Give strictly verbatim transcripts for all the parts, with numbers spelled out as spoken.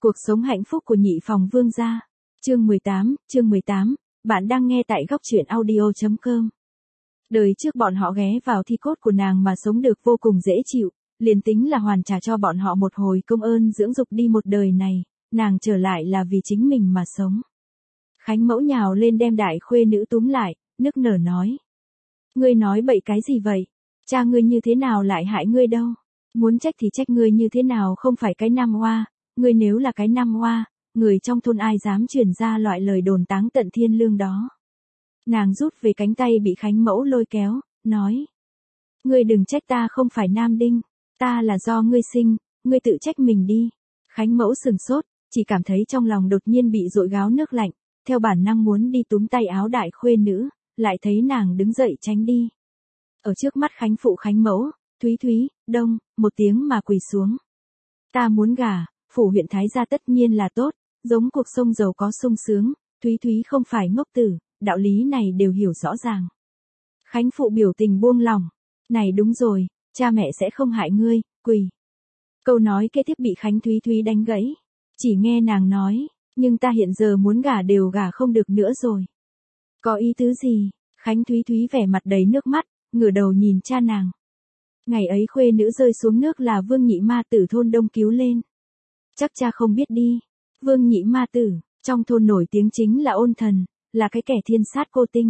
Cuộc sống hạnh phúc của nhị phòng vương gia. Chương mười tám, chương mười tám, bạn đang nghe tại góc truyện audio chấm com. Đời trước bọn họ ghé vào thi cốt của nàng mà sống được vô cùng dễ chịu, liền tính là hoàn trả cho bọn họ một hồi công ơn dưỡng dục đi một đời này, nàng trở lại là vì chính mình mà sống. Khánh mẫu nhào lên đem đại khuê nữ túm lại, nức nở nói. Ngươi nói bậy cái gì vậy? Cha ngươi như thế nào lại hại ngươi đâu? Muốn trách thì trách ngươi như thế nào không phải cái nam hoa, ngươi nếu là cái nam hoa, người trong thôn ai dám truyền ra loại lời đồn táng tận thiên lương đó. Nàng rút về cánh tay bị Khánh mẫu lôi kéo, nói. Ngươi đừng trách ta không phải nam đinh, ta là do ngươi sinh, ngươi tự trách mình đi. Khánh mẫu sừng sốt, chỉ cảm thấy trong lòng đột nhiên bị dội gáo nước lạnh, theo bản năng muốn đi túm tay áo đại khuê nữ, lại thấy nàng đứng dậy tránh đi. Ở trước mắt Khánh phụ Khánh mẫu, Thúy Thúy, đông, một tiếng mà quỳ xuống. Ta muốn gả, phủ huyện Thái gia tất nhiên là tốt, giống cuộc sống giàu có sung sướng, Thúy Thúy không phải ngốc tử, đạo lý này đều hiểu rõ ràng. Khánh phụ biểu tình buông lỏng, này đúng rồi, cha mẹ sẽ không hại ngươi, quỳ. Câu nói kế tiếp bị Khánh Thúy Thúy đánh gãy, chỉ nghe nàng nói, nhưng ta hiện giờ muốn gả đều gả không được nữa rồi. Có ý tứ gì? Khánh Thúy Thúy vẻ mặt đầy nước mắt, ngửa đầu nhìn cha nàng. Ngày ấy khuê nữ rơi xuống nước là Vương Nhị Ma Tử thôn Đông cứu lên. Chắc cha không biết đi. Vương Nhị Ma Tử, trong thôn nổi tiếng chính là ôn thần, là cái kẻ thiên sát cô tinh.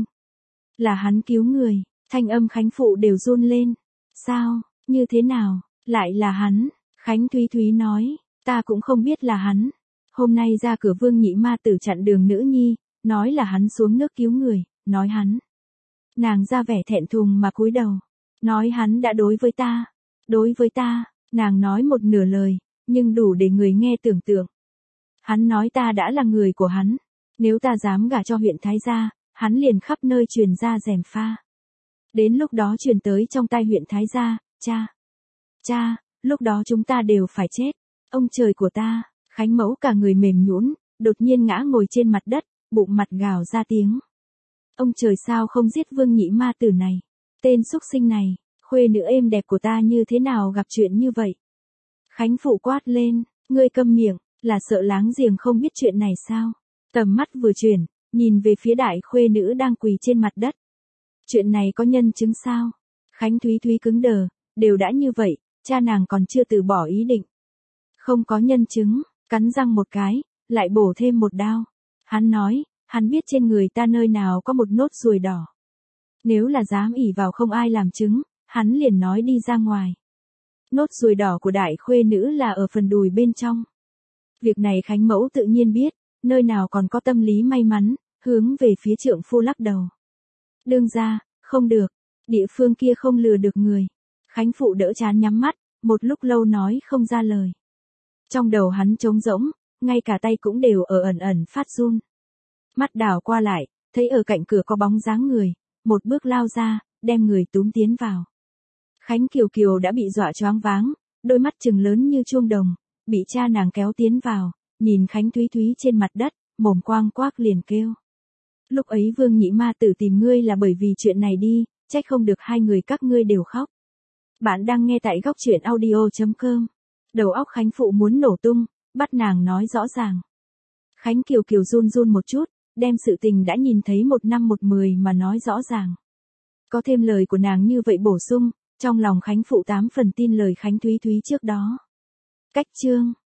Là hắn cứu người, thanh âm Khánh phụ đều run lên. Sao, như thế nào, lại là hắn? Khánh Thúy Thúy nói, ta cũng không biết là hắn. Hôm nay ra cửa Vương Nhị Ma Tử chặn đường nữ nhi, nói là hắn xuống nước cứu người, nói hắn. Nàng ra vẻ thẹn thùng mà cúi đầu. Nói hắn đã đối với ta. Đối với ta, nàng nói một nửa lời, nhưng đủ để người nghe tưởng tượng. Hắn nói ta đã là người của hắn. Nếu ta dám gả cho huyện Thái gia, hắn liền khắp nơi truyền ra gièm pha. Đến lúc đó truyền tới trong tai huyện Thái gia, cha. Cha, lúc đó chúng ta đều phải chết. Ông trời của ta, Khánh mẫu cả người mềm nhũn, đột nhiên ngã ngồi trên mặt đất, bụng mặt gào ra tiếng. Ông trời sao không giết Vương Nhị Ma Tử này? Tên xúc sinh này, khuê nữ êm đẹp của ta như thế nào gặp chuyện như vậy? Khánh phụ quát lên, ngươi câm miệng, là sợ láng giềng không biết chuyện này sao? Tầm mắt vừa chuyển, nhìn về phía đại khuê nữ đang quỳ trên mặt đất. Chuyện này có nhân chứng sao? Khánh Thúy Thúy cứng đờ, đều đã như vậy, cha nàng còn chưa từ bỏ ý định. Không có nhân chứng, cắn răng một cái, lại bổ thêm một đao. Hắn nói, hắn biết trên người ta nơi nào có một nốt ruồi đỏ. Nếu là dám ỷ vào không ai làm chứng, hắn liền nói đi ra ngoài. Nốt ruồi đỏ của đại khuê nữ là ở phần đùi bên trong. Việc này Khánh mẫu tự nhiên biết, nơi nào còn có tâm lý may mắn, hướng về phía trượng phu lắc đầu. Đương ra, không được, địa phương kia không lừa được người. Khánh phụ đỡ chán nhắm mắt, một lúc lâu nói không ra lời. Trong đầu hắn trống rỗng, ngay cả tay cũng đều ở ẩn ẩn phát run. Mắt đảo qua lại, thấy ở cạnh cửa có bóng dáng người, một bước lao ra, đem người túm tiến vào. Khánh Kiều Kiều đã bị dọa choáng váng, đôi mắt trừng lớn như chuông đồng, bị cha nàng kéo tiến vào, nhìn Khánh Thúy Thúy trên mặt đất, mồm quang quác liền kêu. Lúc ấy Vương Nhị Ma Tử tìm ngươi là bởi vì chuyện này đi, trách không được hai người các ngươi đều khóc. Bạn đang nghe tại góc truyện audio chấm com. Đầu óc Khánh phụ muốn nổ tung, bắt nàng nói rõ ràng. Khánh Kiều Kiều run run một chút, đem sự tình đã nhìn thấy một năm một mười mà nói rõ ràng. Có thêm lời của nàng như vậy bổ sung, trong lòng Khánh phụ tám phần tin lời Khánh Thúy Thúy trước đó. Cách chương